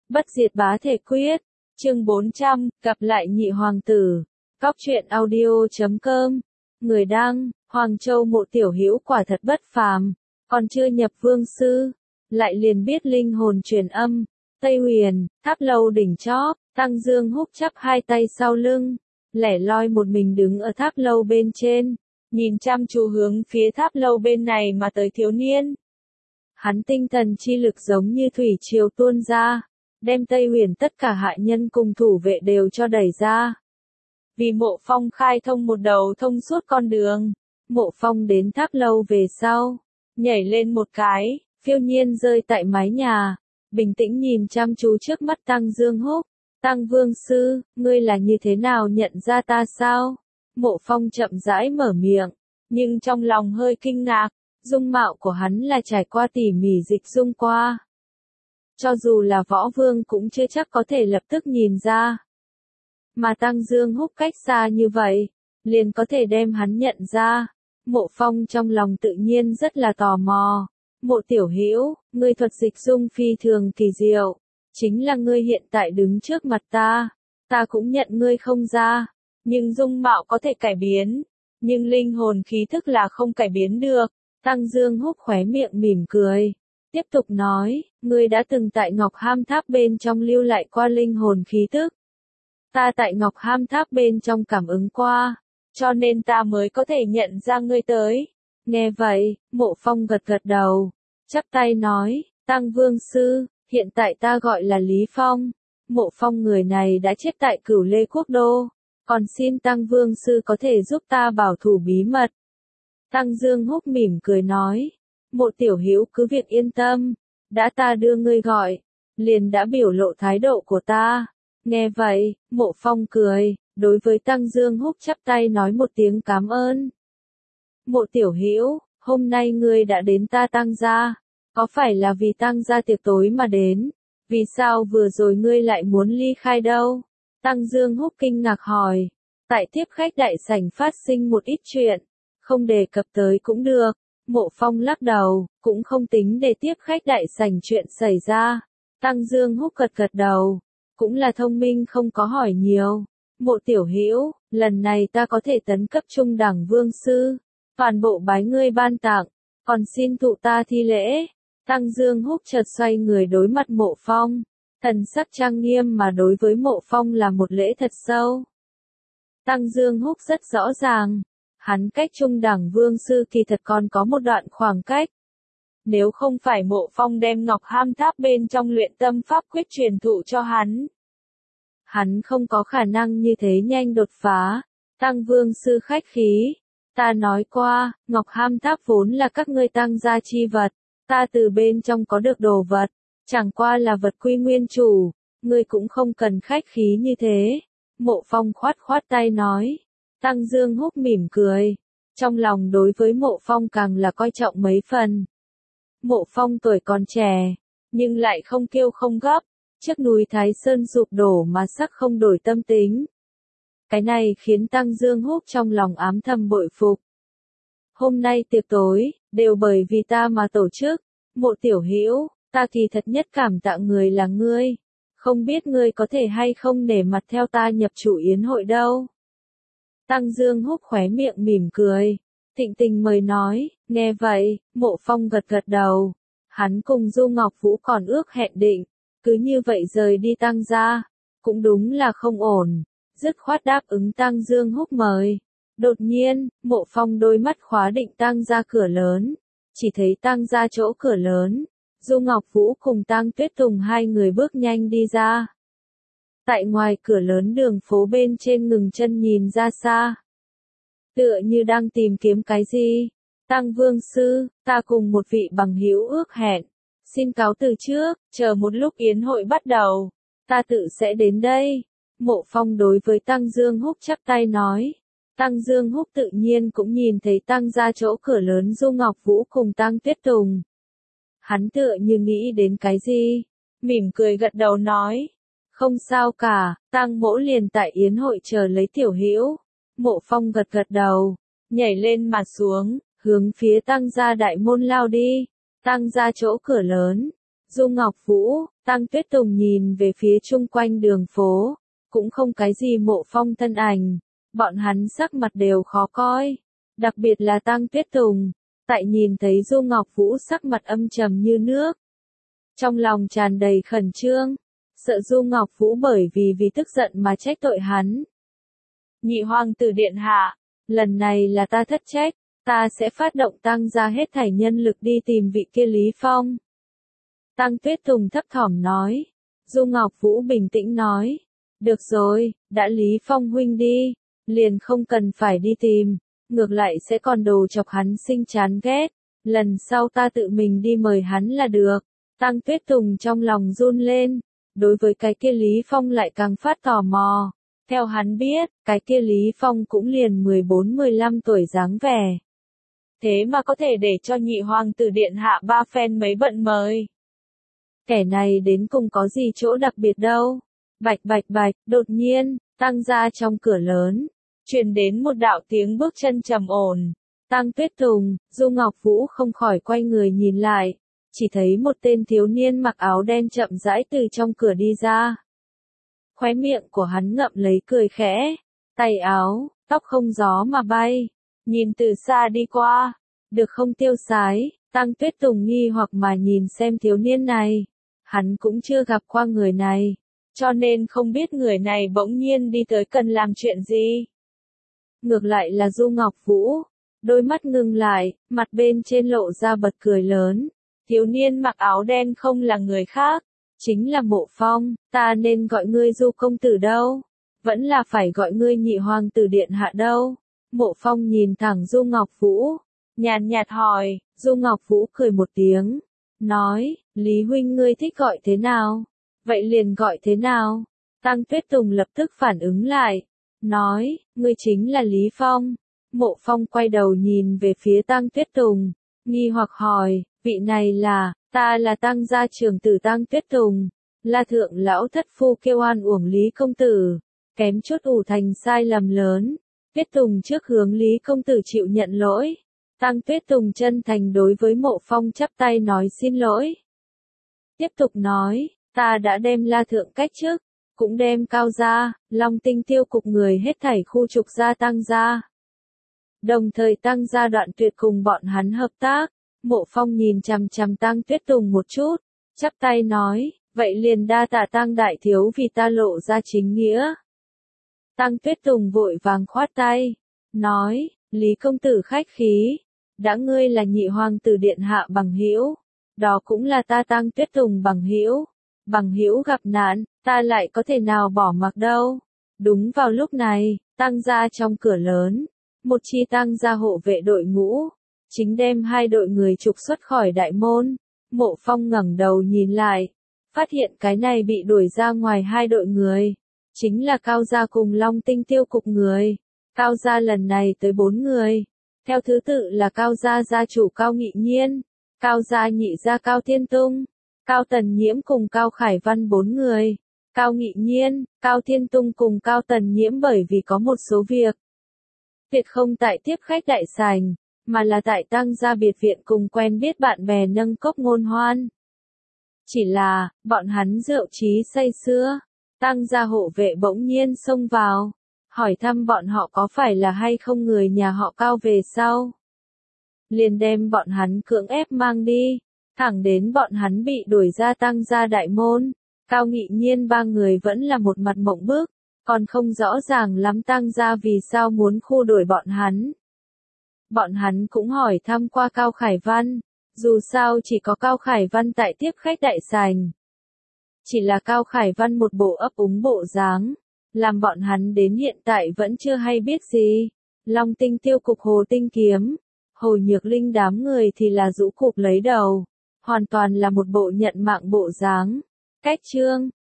Bất diệt bá thể quyết. Chương 400, gặp lại nhị hoàng tử. Cóc truyện audio.com. Người đăng, Hoàng Châu Mộ tiểu hữu quả thật bất phàm, còn chưa nhập vương sư, lại liền biết linh hồn truyền âm. Tây Huyền, tháp lâu đỉnh chóp, Tăng Dương Húc chắp hai tay sau lưng, lẻ loi một mình đứng ở tháp lâu bên trên, nhìn chăm chú hướng phía tháp lâu bên này mà tới thiếu niên. Hắn tinh thần chi lực giống như thủy triều tuôn ra, đem Tây Huyền tất cả hạ nhân cùng thủ vệ đều cho đẩy ra. Vì Mộ Phong khai thông một đầu thông suốt con đường, Mộ Phong đến tháp lâu về sau, nhảy lên một cái, phiêu nhiên rơi tại mái nhà, bình tĩnh nhìn chăm chú trước mắt Tăng Dương Húc. Tăng Vương Sư, ngươi là như thế nào nhận ra ta sao? Mộ Phong chậm rãi mở miệng, nhưng trong lòng hơi kinh ngạc, dung mạo của hắn là trải qua tỉ mỉ dịch dung qua. Cho dù là võ vương cũng chưa chắc có thể lập tức nhìn ra. Mà Tăng Dương Húc cách xa như vậy, liền có thể đem hắn nhận ra. Mộ Phong trong lòng tự nhiên rất là tò mò. Mộ tiểu hữu, ngươi thuật dịch dung phi thường kỳ diệu. Chính là ngươi hiện tại đứng trước mặt ta cũng nhận ngươi không ra. Nhưng dung mạo có thể cải biến, nhưng linh hồn khí thức là không cải biến được. Tăng Dương Húc khóe miệng mỉm cười, tiếp tục nói, ngươi đã từng tại Ngọc Ham Tháp bên trong lưu lại qua linh hồn khí tức. Ta tại Ngọc Ham Tháp bên trong cảm ứng qua, cho nên ta mới có thể nhận ra ngươi tới. Nghe vậy, Mộ Phong gật gật đầu, chắp tay nói, Tăng Vương Sư, hiện tại ta gọi là Lý Phong. Mộ Phong người này đã chết tại Cửu Lê Quốc Đô, còn xin Tăng Vương Sư có thể giúp ta bảo thủ bí mật. Tăng Dương Húc mỉm cười nói, Mộ tiểu hữu cứ việc yên tâm, đã ta đưa ngươi gọi, liền đã biểu lộ thái độ của ta. Nghe vậy, Mộ Phong cười, đối với Tăng Dương Húc chắp tay nói một tiếng cảm ơn. Mộ tiểu hữu, hôm nay ngươi đã đến ta Tăng gia, có phải là vì Tăng gia tiệc tối mà đến? Vì sao vừa rồi ngươi lại muốn ly khai đâu? Tăng Dương Húc kinh ngạc hỏi. Tại tiếp khách đại sảnh phát sinh một ít chuyện, không đề cập tới cũng được. Mộ Phong lắc đầu, cũng không tính để tiếp khách đại sảnh chuyện xảy ra. Tăng Dương Húc gật gật đầu, cũng là thông minh không có hỏi nhiều. Mộ tiểu hữu, lần này ta có thể tấn cấp trung đẳng vương sư, toàn bộ bái ngươi ban tặng, còn xin thụ ta thi lễ. Tăng Dương Húc chợt xoay người đối mặt Mộ Phong, thần sắc trang nghiêm mà đối với Mộ Phong là một lễ thật sâu. Tăng Dương Húc rất rõ ràng, hắn cách trung đẳng vương sư kỳ thật còn có một đoạn khoảng cách. Nếu không phải Mộ Phong đem Ngọc Ham Tháp bên trong luyện tâm pháp quyết truyền thụ cho hắn không có khả năng như thế nhanh đột phá. Tăng Vương Sư khách khí, ta nói qua, Ngọc Ham Tháp vốn là các ngươi Tăng gia chi vật, ta từ bên trong có được đồ vật, chẳng qua là vật quy nguyên chủ, ngươi cũng không cần khách khí như thế. Mộ Phong khoát khoát tay nói. Tăng Dương Húc mỉm cười, trong lòng đối với Mộ Phong càng là coi trọng mấy phần. Mộ Phong tuổi còn trẻ, nhưng lại không kiêu không gấp, trước núi Thái Sơn sụp đổ mà sắc không đổi tâm tính. Cái này khiến Tăng Dương Húc trong lòng ám thầm bội phục. Hôm nay tiệc tối, đều bởi vì ta mà tổ chức. Mộ tiểu hữu, ta kỳ thật nhất cảm tạ người là ngươi, không biết ngươi có thể hay không nể mặt theo ta nhập chủ yến hội đâu. Tăng Dương Húc khóe miệng mỉm cười, thịnh tình mời nói. Nghe vậy, Mộ Phong gật gật đầu, hắn cùng Du Ngọc Vũ còn ước hẹn định, cứ như vậy rời đi Tăng gia, cũng đúng là không ổn, dứt khoát đáp ứng Tăng Dương Húc mời. Đột nhiên, Mộ Phong đôi mắt khóa định Tăng gia cửa lớn, chỉ thấy Tăng gia chỗ cửa lớn, Du Ngọc Vũ cùng Tăng Tuyết Tùng hai người bước nhanh đi ra. Tại ngoài cửa lớn đường phố bên trên ngừng chân nhìn ra xa, tựa như đang tìm kiếm cái gì. Tăng Vương Sư, ta cùng một vị bằng hữu ước hẹn, xin cáo từ trước, chờ một lúc yến hội bắt đầu, ta tự sẽ đến đây. Mộ Phong đối với Tăng Dương Húc chắp tay nói. Tăng Dương Húc tự nhiên cũng nhìn thấy Tăng gia chỗ cửa lớn Du Ngọc Vũ cùng Tăng Tuyết Tùng. Hắn tựa như nghĩ đến cái gì, mỉm cười gật đầu nói. Không sao cả, Tăng mỗ liền tại yến hội chờ lấy tiểu hữu. Mộ Phong gật gật đầu, nhảy lên mà xuống, hướng phía Tăng gia đại môn lao đi. Tăng gia chỗ cửa lớn, Du Ngọc Vũ, Tăng Tuyết Tùng nhìn về phía chung quanh đường phố, cũng không cái gì Mộ Phong thân ảnh, bọn hắn sắc mặt đều khó coi, đặc biệt là Tăng Tuyết Tùng, tại nhìn thấy Du Ngọc Vũ sắc mặt âm trầm như nước. Trong lòng tràn đầy khẩn trương, sợ Du Ngọc Vũ bởi vì tức giận mà trách tội hắn. Nhị hoàng tử điện hạ, lần này là ta thất trách, ta sẽ phát động tăng ra hết thảy nhân lực đi tìm vị kia Lý Phong. Tăng Tuyết Tùng thấp thỏm nói. Du Ngọc Vũ bình tĩnh nói. Được rồi, đã Lý Phong huynh đi, liền không cần phải đi tìm, ngược lại sẽ còn đồ chọc hắn sinh chán ghét, lần sau ta tự mình đi mời hắn là được. Tăng Tuyết Tùng trong lòng run lên, đối với cái kia Lý Phong lại càng phát tò mò. Theo hắn biết, cái kia Lý Phong cũng liền 14-15 tuổi dáng vẻ. Thế mà có thể để cho nhị hoàng tử điện hạ ba phen mấy bận mời. Kẻ này đến cùng có gì chỗ đặc biệt đâu. Bạch bạch bạch, đột nhiên, Tăng ra trong cửa lớn, truyền đến một đạo tiếng bước chân trầm ổn. Tăng Tuyết Tùng, Du Ngọc Vũ không khỏi quay người nhìn lại, chỉ thấy một tên thiếu niên mặc áo đen chậm rãi từ trong cửa đi ra. Khóe miệng của hắn ngậm lấy cười khẽ, tay áo, tóc không gió mà bay, nhìn từ xa đi qua, được không tiêu sái. Tăng Tuyết Tùng nghi hoặc mà nhìn xem thiếu niên này, hắn cũng chưa gặp qua người này, cho nên không biết người này bỗng nhiên đi tới cần làm chuyện gì. Ngược lại là Du Ngọc Vũ, đôi mắt ngưng lại, mặt bên trên lộ ra bật cười lớn. Thiếu niên mặc áo đen không là người khác, chính là Mộ Phong. Ta nên gọi ngươi Du công tử đâu, vẫn là phải gọi ngươi nhị hoàng tử điện hạ đâu. Mộ Phong nhìn thẳng Du Ngọc Vũ, nhàn nhạt hỏi. Du Ngọc Vũ cười một tiếng, nói, Lý huynh ngươi thích gọi thế nào? Vậy liền gọi thế nào? Tăng Tuyết Tùng lập tức phản ứng lại, nói, ngươi chính là Lý Phong. Mộ Phong quay đầu nhìn về phía Tăng Tuyết Tùng, nghi hoặc hỏi, vị này là, ta là Tăng gia trưởng tử Tăng Tuyết Tùng, là thượng lão thất phu kêu oan uổng Lý công tử, kém chút ủ thành sai lầm lớn. Tuyết Tùng trước hướng Lý công tử chịu nhận lỗi. Tăng Tuyết Tùng chân thành đối với Mộ Phong chắp tay nói xin lỗi. Tiếp tục nói, ta đã đem La Thượng cách chức, cũng đem Cao gia, Long Tinh tiêu cục người hết thảy khu trục gia Tăng gia. Đồng thời Tăng gia đoạn tuyệt cùng bọn hắn hợp tác. Mộ Phong nhìn chằm chằm Tăng Tuyết Tùng một chút, chắp tay nói, vậy liền đa tạ Tăng đại thiếu vì ta lộ ra chính nghĩa. Tăng Tuyết Tùng vội vàng khoát tay, nói, Lý công tử khách khí, đã ngươi là nhị hoàng tử điện hạ bằng hữu, đó cũng là ta Tăng Tuyết Tùng bằng hữu gặp nạn, ta lại có thể nào bỏ mặc đâu. Đúng vào lúc này, Tăng gia trong cửa lớn, một chi Tăng gia hộ vệ đội ngũ, chính đem hai đội người trục xuất khỏi đại môn. Mộ Phong ngẩng đầu nhìn lại, phát hiện cái này bị đuổi ra ngoài hai đội người, chính là Cao gia cùng Long Tinh tiêu cục người. Cao gia lần này tới 4 người, theo thứ tự là Cao gia gia chủ Cao Nghị Nhiên, Cao gia nhị gia Cao Thiên Tung, Cao Tần Nhiễm cùng Cao Khải Văn 4 người. Cao Nghị Nhiên, Cao Thiên Tung cùng Cao Tần Nhiễm bởi vì có một số việc tuyệt không tại tiếp khách đại sảnh, mà là tại Tăng gia biệt viện cùng quen biết bạn bè nâng cốc ngôn hoan. Chỉ là, bọn hắn rượu chí say sưa, Tăng gia hộ vệ bỗng nhiên xông vào, hỏi thăm bọn họ có phải là hay không người nhà họ Cao về sau. Liền đem bọn hắn cưỡng ép mang đi, thẳng đến bọn hắn bị đuổi ra Tăng gia đại môn. Cao Nghị Nhiên ba người vẫn là một mặt mộng bức, còn không rõ ràng lắm Tăng gia vì sao muốn khu đuổi bọn hắn. Bọn hắn cũng hỏi thăm qua Cao Khải Văn, dù sao chỉ có Cao Khải Văn tại tiếp khách đại sảnh. Chỉ là Cao Khải Văn một bộ ấp úng bộ dáng, làm bọn hắn đến hiện tại vẫn chưa hay biết gì. Long Tinh tiêu cục Hồ Tinh Kiếm, Hồ Nhược Linh đám người thì là rũ cục lấy đầu, hoàn toàn là một bộ nhận mạng bộ dáng. Cách chương